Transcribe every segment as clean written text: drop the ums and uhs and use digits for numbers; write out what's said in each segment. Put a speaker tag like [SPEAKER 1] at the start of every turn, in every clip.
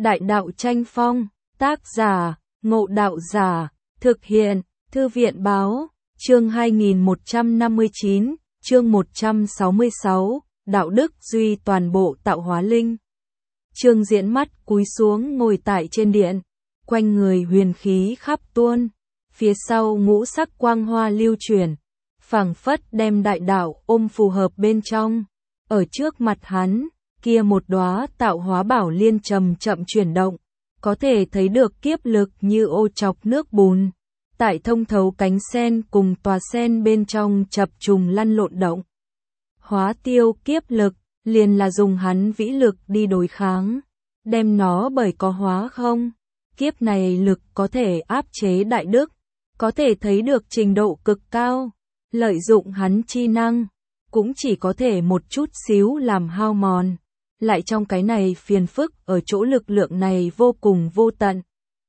[SPEAKER 1] Đại đạo tranh phong, tác giả, Ngộ Đạo Giả, thực hiện, Thư viện báo, chương 2159, chương 166, đạo đức duy toàn bộ tạo hóa linh. Trương Diễn mắt cúi xuống ngồi tại trên điện, quanh người huyền khí khắp tuôn, phía sau ngũ sắc quang hoa lưu chuyển, phảng phất đem đại đạo ôm phù hợp bên trong. Ở trước mặt hắn, kia một đóa tạo hóa bảo liên chậm chậm chuyển động, có thể thấy được kiếp lực như ô chọc nước bùn, tại thông thấu cánh sen cùng tòa sen bên trong chập trùng lăn lộn động. Hóa tiêu kiếp lực, liền là dùng hắn vĩ lực đi đối kháng, đem nó bởi có hóa không. Kiếp này lực có thể áp chế đại đức, có thể thấy được trình độ cực cao, lợi dụng hắn chi năng, cũng chỉ có thể một chút xíu làm hao mòn. Lại trong cái này phiền phức ở chỗ lực lượng này vô cùng vô tận.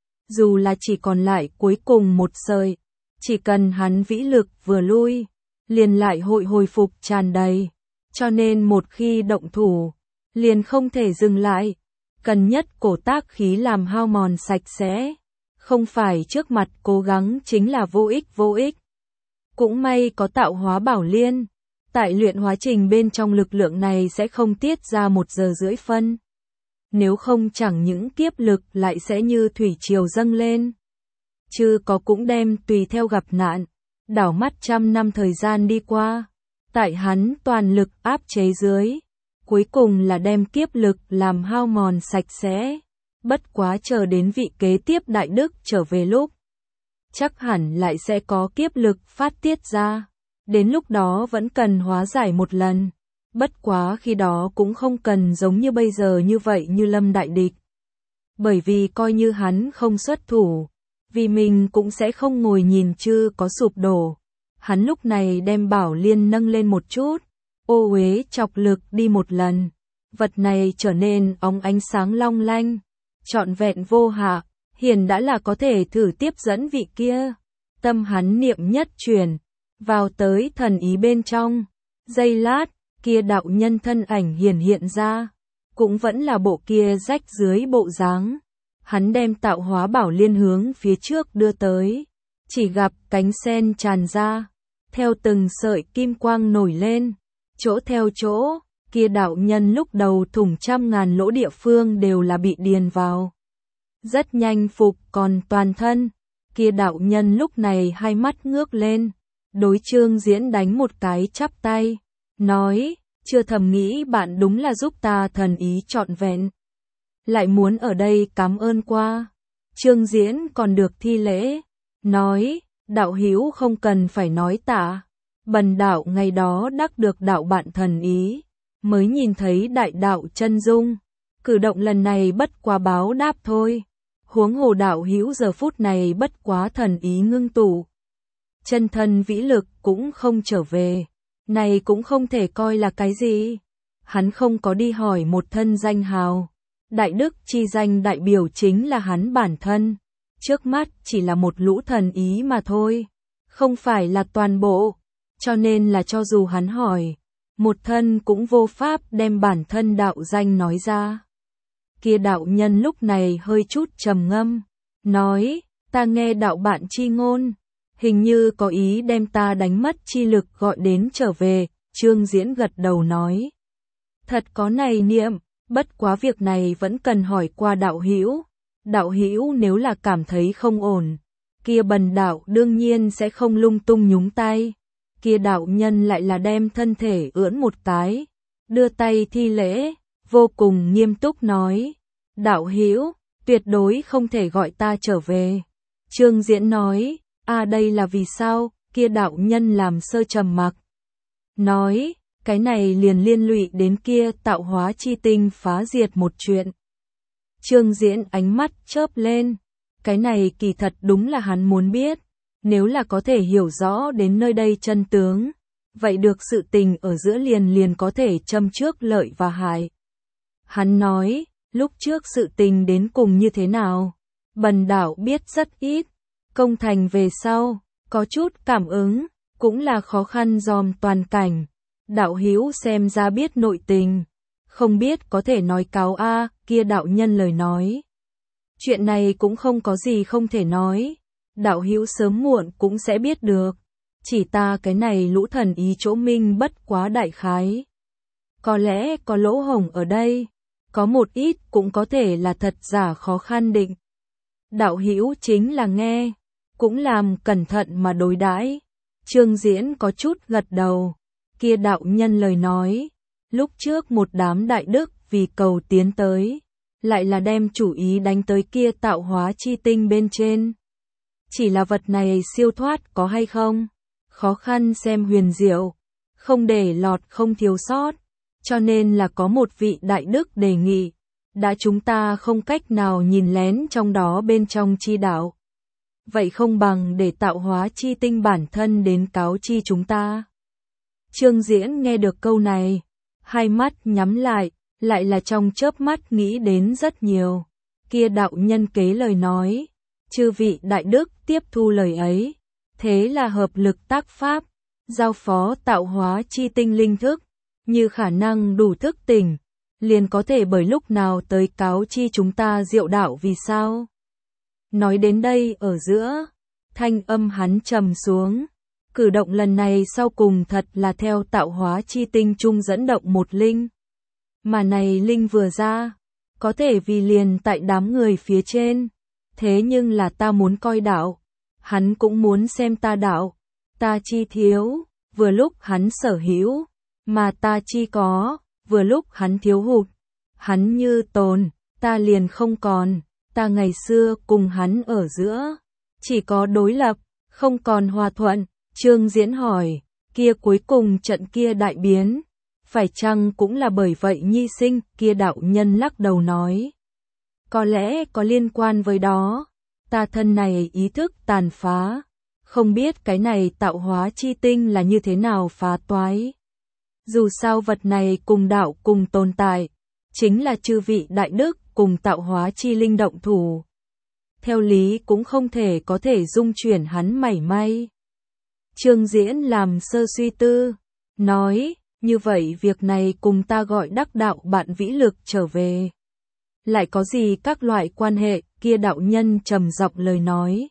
[SPEAKER 1] Dù là chỉ còn lại cuối cùng một sợi, chỉ cần hắn vĩ lực vừa lui, liền lại hồi phục tràn đầy. Cho nên một khi động thủ, liền không thể dừng lại, cần nhất cổ tác khí làm hao mòn sạch sẽ. Không phải trước mặt cố gắng chính là vô ích. Cũng may có tạo hóa bảo liên. Tại luyện hóa trình bên trong lực lượng này sẽ không tiết ra 1 giờ rưỡi phân. Nếu không chẳng những kiếp lực lại sẽ như thủy triều dâng lên. Chứ có cũng đem tùy theo gặp nạn. Đảo mắt 100 năm thời gian đi qua. Tại hắn toàn lực áp chế dưới. Cuối cùng là đem kiếp lực làm hao mòn sạch sẽ. Bất quá chờ đến vị kế tiếp đại đức trở về lúc. Chắc hẳn lại sẽ có kiếp lực phát tiết ra. Đến lúc đó vẫn cần hóa giải một lần. Bất quá khi đó cũng không cần giống như bây giờ như vậy như lâm đại địch. Bởi vì coi như hắn không xuất thủ, vì mình cũng sẽ không ngồi nhìn chứ có sụp đổ. Hắn lúc này đem bảo liên nâng lên một chút, ô uế chọc lực đi một lần. Vật này trở nên óng ánh sáng long lanh, trọn vẹn vô hạ, hiển đã là có thể thử tiếp dẫn vị kia. Tâm hắn niệm nhất chuyển, vào tới thần ý bên trong. Giây lát, kia đạo nhân thân ảnh hiện ra, cũng vẫn là bộ kia rách dưới bộ dáng. Hắn đem tạo hóa bảo liên hướng phía trước đưa tới, chỉ gặp cánh sen tràn ra, theo từng sợi kim quang nổi lên, chỗ theo chỗ, kia đạo nhân lúc đầu thủng 100.000 lỗ địa phương đều là bị điền vào. Rất nhanh phục còn toàn thân, kia đạo nhân lúc này hai mắt ngước lên, đối Trương Diễn đánh một cái chắp tay, nói, chưa thầm nghĩ bạn đúng là giúp ta thần ý trọn vẹn. Lại muốn ở đây cảm ơn qua. Trương Diễn còn được thi lễ, nói, đạo hữu không cần phải nói tạ. Bần đạo ngày đó đắc được đạo bạn thần ý, mới nhìn thấy đại đạo chân dung. Cử động lần này bất quá báo đáp thôi. Huống hồ đạo hữu giờ phút này bất quá thần ý ngưng tụ. Chân thân vĩ lực cũng không trở về. Này cũng không thể coi là cái gì. Hắn không có đi hỏi một thân danh hào. Đại đức chi danh đại biểu chính là hắn bản thân. Trước mắt chỉ là một lũ thần ý mà thôi. Không phải là toàn bộ. Cho nên là cho dù hắn hỏi, một thân cũng vô pháp đem bản thân đạo danh nói ra. Kia đạo nhân lúc này hơi chút trầm ngâm, nói, ta nghe đạo bạn chi ngôn, hình như có ý đem ta đánh mất chi lực gọi đến trở về. Trương Diễn gật đầu nói, thật có này niệm, bất quá việc này vẫn cần hỏi qua đạo hữu. Đạo hữu nếu là cảm thấy không ổn, kia bần đạo đương nhiên sẽ không lung tung nhúng tay. Kia đạo nhân lại là đem thân thể ưỡn một cái, đưa tay thi lễ, vô cùng nghiêm túc nói, đạo hữu, tuyệt đối không thể gọi ta trở về. Trương Diễn nói, đây là vì sao? Kia đạo nhân làm sơ trầm mặc, nói, cái này liền liên lụy đến kia tạo hóa chi tinh phá diệt một chuyện. Trương Diễn ánh mắt chớp lên, cái này kỳ thật đúng là hắn muốn biết. Nếu là có thể hiểu rõ đến nơi đây chân tướng, vậy được sự tình ở giữa liền có thể châm trước lợi và hại. Hắn nói, lúc trước sự tình đến cùng như thế nào, bần đạo biết rất ít, công thành về sau, có chút cảm ứng, cũng là khó khăn dòm toàn cảnh. Đạo hữu xem ra biết nội tình, không biết có thể nói cáo a, kia đạo nhân lời nói. Chuyện này cũng không có gì không thể nói, đạo hữu sớm muộn cũng sẽ biết được, chỉ ta cái này lũ thần ý chỗ minh bất quá đại khái. Có lẽ có lỗ hổng ở đây, có một ít cũng có thể là thật giả khó khăn định. Đạo hữu chính là nghe, cũng làm cẩn thận mà đối đãi. Trương Diễn có chút gật đầu, kia đạo nhân lời nói, lúc trước một đám đại đức vì cầu tiến tới, lại là đem chủ ý đánh tới kia tạo hóa chi tinh bên trên. Chỉ là vật này siêu thoát có hay không, khó khăn xem huyền diệu, không để lọt không thiếu sót, cho nên là có một vị đại đức đề nghị, đã chúng ta không cách nào nhìn lén trong đó bên trong chi đạo. Vậy không bằng để tạo hóa chi tinh bản thân đến cáo chi chúng ta. Trương Diễn nghe được câu này, hai mắt nhắm lại là trong chớp mắt nghĩ đến rất nhiều. Kia đạo nhân kế lời nói, chư vị đại đức tiếp thu lời ấy, thế là hợp lực tác pháp, giao phó tạo hóa chi tinh linh thức, như khả năng đủ thức tỉnh, liền có thể bởi lúc nào tới cáo chi chúng ta diệu đạo vì sao. Nói đến đây ở giữa, thanh âm hắn trầm xuống, cử động lần này sau cùng thật là theo tạo hóa chi tinh trung dẫn động một linh. Mà này linh vừa ra, có thể vì liền tại đám người phía trên, thế nhưng là ta muốn coi đạo, hắn cũng muốn xem ta đạo, ta chi thiếu, vừa lúc hắn sở hữu, mà ta chi có, vừa lúc hắn thiếu hụt, hắn như tồn, ta liền không còn, ta ngày xưa cùng hắn ở giữa, chỉ có đối lập, không còn hòa thuận. Trương Diễn hỏi, kia cuối cùng trận kia đại biến, phải chăng cũng là bởi vậy nhi sinh, kia đạo nhân lắc đầu nói. Có lẽ có liên quan với đó, ta thân này ý thức tàn phá, không biết cái này tạo hóa chi tinh là như thế nào phá toái. Dù sao vật này cùng đạo cùng tồn tại, chính là chư vị đại đức cùng tạo hóa chi linh động thủ. Theo lý cũng không thể có thể dung chuyển hắn mảy may. Trương Diễn làm sơ suy tư, nói, như vậy việc này cùng ta gọi đắc đạo bạn vĩ lực trở về. Lại có gì các loại quan hệ, kia đạo nhân trầm giọng lời nói.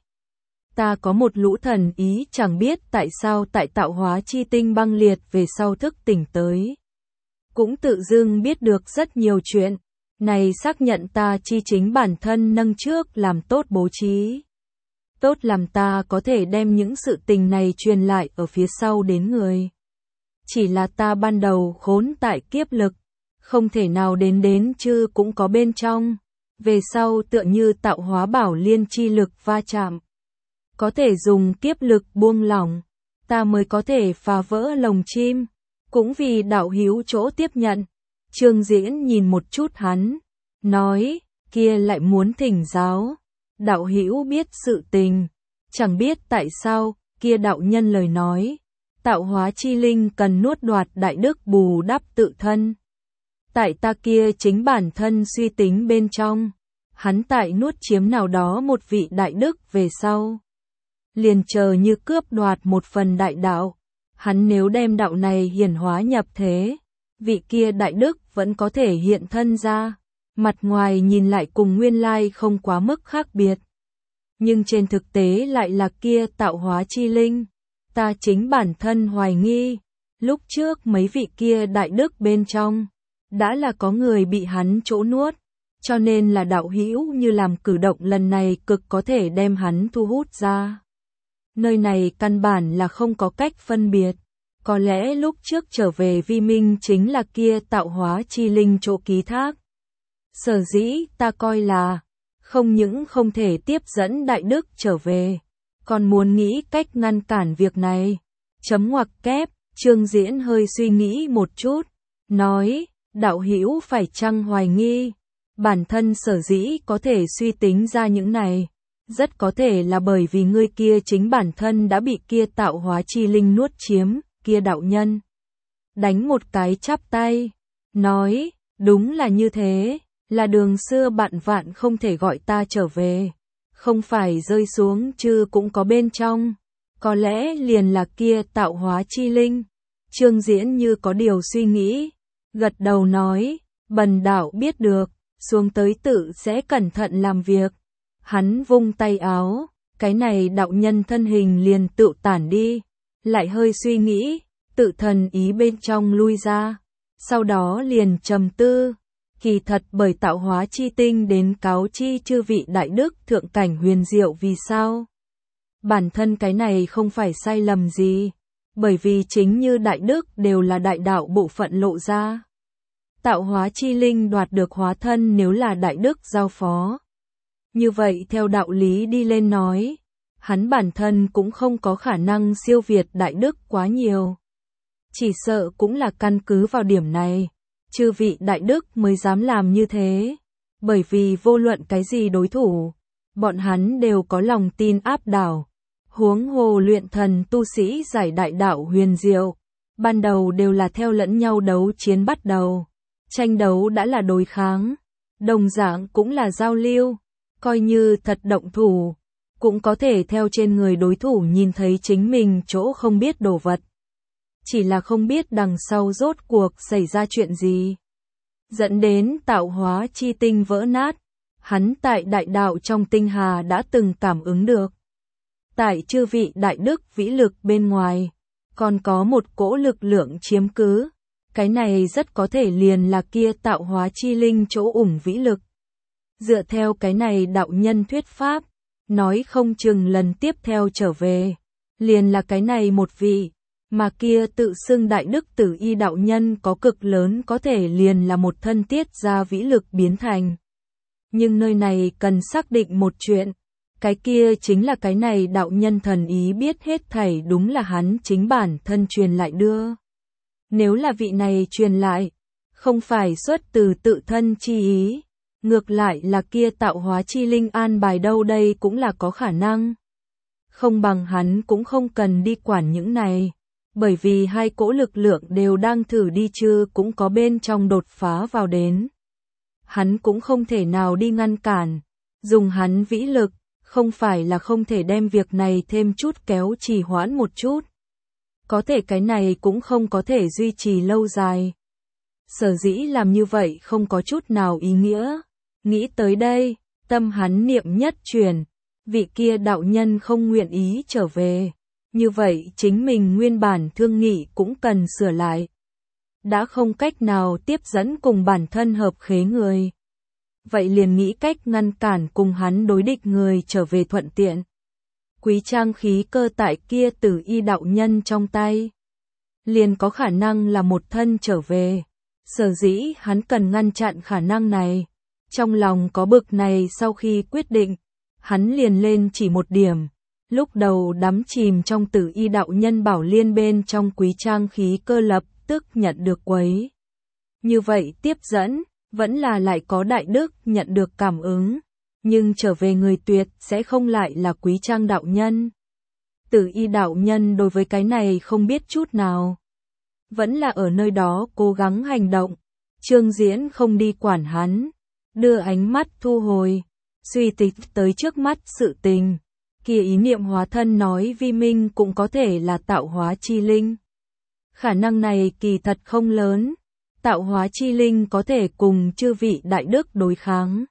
[SPEAKER 1] Ta có một lũ thần ý chẳng biết tại sao tại tạo hóa chi tinh băng liệt về sau thức tỉnh tới. Cũng tự dưng biết được rất nhiều chuyện, này xác nhận ta chi chính bản thân nâng trước làm tốt bố trí. Tốt làm ta có thể đem những sự tình này truyền lại ở phía sau đến người. Chỉ là ta ban đầu khốn tại kiếp lực, không thể nào đến chứ cũng có bên trong. Về sau tựa như tạo hóa bảo liên chi lực va chạm. Có thể dùng kiếp lực buông lỏng, ta mới có thể phá vỡ lồng chim. Cũng vì đạo hữu chỗ tiếp nhận. Trương Diễn nhìn một chút hắn, nói, kia lại muốn thỉnh giáo. Đạo hữu biết sự tình, chẳng biết tại sao, kia đạo nhân lời nói, tạo hóa chi linh cần nuốt đoạt đại đức bù đắp tự thân. Tại ta kia chính bản thân suy tính bên trong, hắn tại nuốt chiếm nào đó một vị đại đức về sau. Liền chờ như cướp đoạt một phần đại đạo, hắn nếu đem đạo này hiển hóa nhập thế, vị kia đại đức vẫn có thể hiện thân ra. Mặt ngoài nhìn lại cùng nguyên lai không quá mức khác biệt. Nhưng trên thực tế lại là kia tạo hóa chi linh. Ta chính bản thân hoài nghi, lúc trước mấy vị kia đại đức bên trong, đã là có người bị hắn chỗ nuốt, cho nên là đạo hữu như làm cử động lần này cực có thể đem hắn thu hút ra. Nơi này căn bản là không có cách phân biệt, có lẽ lúc trước trở về vi minh chính là kia tạo hóa chi linh chỗ ký thác. Sở dĩ ta coi là, không những không thể tiếp dẫn đại đức trở về, còn muốn nghĩ cách ngăn cản việc này. Chấm ngoặc kép, Trương Diễn hơi suy nghĩ một chút, nói, đạo hữu phải chăng hoài nghi, bản thân sở dĩ có thể suy tính ra những này, rất có thể là bởi vì ngươi kia chính bản thân đã bị kia tạo hóa chi linh nuốt chiếm, kia đạo nhân. Đánh một cái chắp tay, nói, đúng là như thế. Là đường xưa bạn vạn không thể gọi ta trở về, không phải rơi xuống chứ cũng có bên trong, có lẽ liền là kia tạo hóa chi linh. Trương Diễn như có điều suy nghĩ, gật đầu nói, Bần đạo biết được, xuống tới tự sẽ cẩn thận làm việc. Hắn vung tay áo, cái này đạo nhân thân hình liền tự tản đi, lại hơi suy nghĩ, tự thần ý bên trong lui ra, sau đó liền trầm tư. Kỳ thật bởi tạo hóa chi tinh đến cáo chi chư vị đại đức thượng cảnh huyền diệu vì sao? Bản thân cái này không phải sai lầm gì, bởi vì chính như đại đức đều là đại đạo bộ phận lộ ra. Tạo hóa chi linh đoạt được hóa thân nếu là đại đức giao phó. Như vậy theo đạo lý đi lên nói, hắn bản thân cũng không có khả năng siêu việt đại đức quá nhiều. Chỉ sợ cũng là căn cứ vào điểm này, chư vị đại đức mới dám làm như thế, bởi vì vô luận cái gì đối thủ, bọn hắn đều có lòng tin áp đảo. Huống hồ luyện thần tu sĩ giải đại đạo huyền diệu, ban đầu đều là theo lẫn nhau đấu chiến bắt đầu. Tranh đấu đã là đối kháng, đồng dạng cũng là giao lưu, coi như thật động thủ, cũng có thể theo trên người đối thủ nhìn thấy chính mình chỗ không biết đồ vật. Chỉ là không biết đằng sau rốt cuộc xảy ra chuyện gì, dẫn đến tạo hóa chi tinh vỡ nát. Hắn tại đại đạo trong tinh hà đã từng cảm ứng được. Tại chư vị đại đức vĩ lực bên ngoài, còn có một cỗ lực lượng chiếm cứ. Cái này rất có thể liền là kia tạo hóa chi linh chỗ ủng vĩ lực. Dựa theo cái này đạo nhân thuyết pháp, nói không chừng lần tiếp theo trở về, liền là cái này một vị, mà kia tự xưng đại đức tử y đạo nhân có cực lớn có thể liền là một thân tiết ra vĩ lực biến thành. Nhưng nơi này cần xác định một chuyện, cái kia chính là cái này đạo nhân thần ý biết hết thảy đúng là hắn chính bản thân truyền lại đưa. Nếu là vị này truyền lại, không phải xuất từ tự thân chi ý, ngược lại là kia tạo hóa chi linh an bài đâu đây cũng là có khả năng. Không bằng hắn cũng không cần đi quản những này, bởi vì hai cỗ lực lượng đều đang thử đi chứ cũng có bên trong đột phá vào đến. Hắn cũng không thể nào đi ngăn cản, dùng hắn vĩ lực, không phải là không thể đem việc này thêm chút kéo trì hoãn một chút. Có thể cái này cũng không có thể duy trì lâu dài. Sở dĩ làm như vậy không có chút nào ý nghĩa. Nghĩ tới đây, tâm hắn niệm nhất chuyển, vị kia đạo nhân không nguyện ý trở về. Như vậy chính mình nguyên bản thương nghị cũng cần sửa lại. Đã không cách nào tiếp dẫn cùng bản thân hợp khế người. Vậy liền nghĩ cách ngăn cản cùng hắn đối địch người trở về thuận tiện. Quý trang khí cơ tại kia tử y đạo nhân trong tay, liền có khả năng là một thân trở về. Sở dĩ hắn cần ngăn chặn khả năng này. Trong lòng có bực này sau khi quyết định, hắn liền lên chỉ một điểm. Lúc đầu đắm chìm trong tử y đạo nhân bảo liên bên trong quý trang khí cơ lập tức nhận được quấy. Như vậy tiếp dẫn, vẫn là lại có đại đức nhận được cảm ứng. Nhưng trở về người tuyệt sẽ không lại là quý trang đạo nhân. Tử y đạo nhân đối với cái này không biết chút nào. Vẫn là ở nơi đó cố gắng hành động. Trương Diễn không đi quản hắn. Đưa ánh mắt thu hồi. Suy tịch tới trước mắt sự tình. Kia ý niệm hóa thân nói vi minh cũng có thể là tạo hóa chi linh. Khả năng này kỳ thật không lớn. Tạo hóa chi linh có thể cùng chư vị đại đức đối kháng.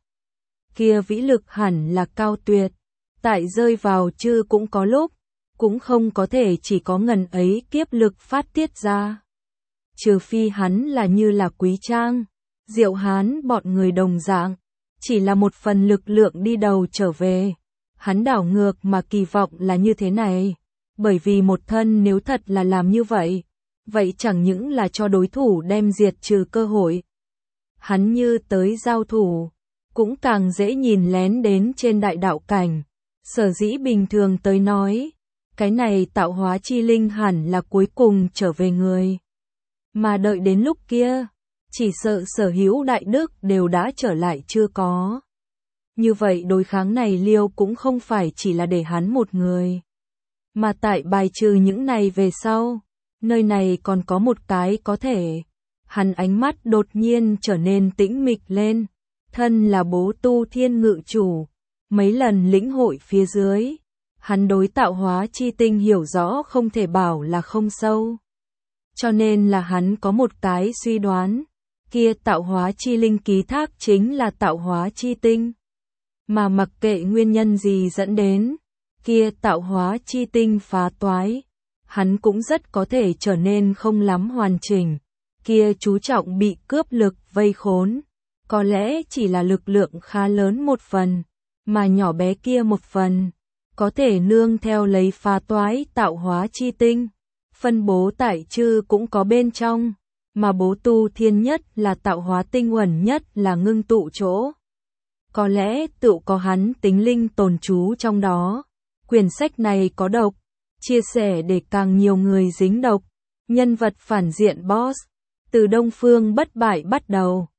[SPEAKER 1] Kia vĩ lực hẳn là cao tuyệt, tại rơi vào chư cũng có lúc, cũng không có thể chỉ có ngần ấy kiếp lực phát tiết ra. Trừ phi hắn là như là quý trang, diệu hán bọn người đồng dạng, chỉ là một phần lực lượng đi đầu trở về. Hắn đảo ngược mà kỳ vọng là như thế này, bởi vì một thân nếu thật là làm như vậy, vậy chẳng những là cho đối thủ đem diệt trừ cơ hội. Hắn như tới giao thủ, cũng càng dễ nhìn lén đến trên đại đạo cảnh. Sở dĩ bình thường tới nói, cái này tạo hóa chi linh hẳn là cuối cùng trở về người. Mà đợi đến lúc kia, chỉ sợ sở hữu đại đức đều đã trở lại chưa có. Như vậy đối kháng này liêu cũng không phải chỉ là để hắn một người. Mà tại bài trừ những này về sau, nơi này còn có một cái có thể. Hắn ánh mắt đột nhiên trở nên tĩnh mịch lên. Thân là bố tu thiên ngự chủ, mấy lần lĩnh hội phía dưới, hắn đối tạo hóa chi tinh hiểu rõ không thể bảo là không sâu. Cho nên là hắn có một cái suy đoán, kia tạo hóa chi linh ký thác chính là tạo hóa chi tinh. Mà mặc kệ nguyên nhân gì dẫn đến, kia tạo hóa chi tinh phá toái, hắn cũng rất có thể trở nên không lắm hoàn chỉnh, kia chú trọng bị cướp lực vây khốn, có lẽ chỉ là lực lượng khá lớn một phần, mà nhỏ bé kia một phần, có thể nương theo lấy phá toái tạo hóa chi tinh, phân bố tại chư cũng có bên trong, mà bố tu thiên nhất là tạo hóa tinh uẩn nhất là ngưng tụ chỗ. Có lẽ tự có hắn tính linh tồn trú trong đó. Quyển sách này có độc, chia sẻ để càng nhiều người dính độc. Nhân vật phản diện boss, từ Đông Phương bất bại bắt đầu.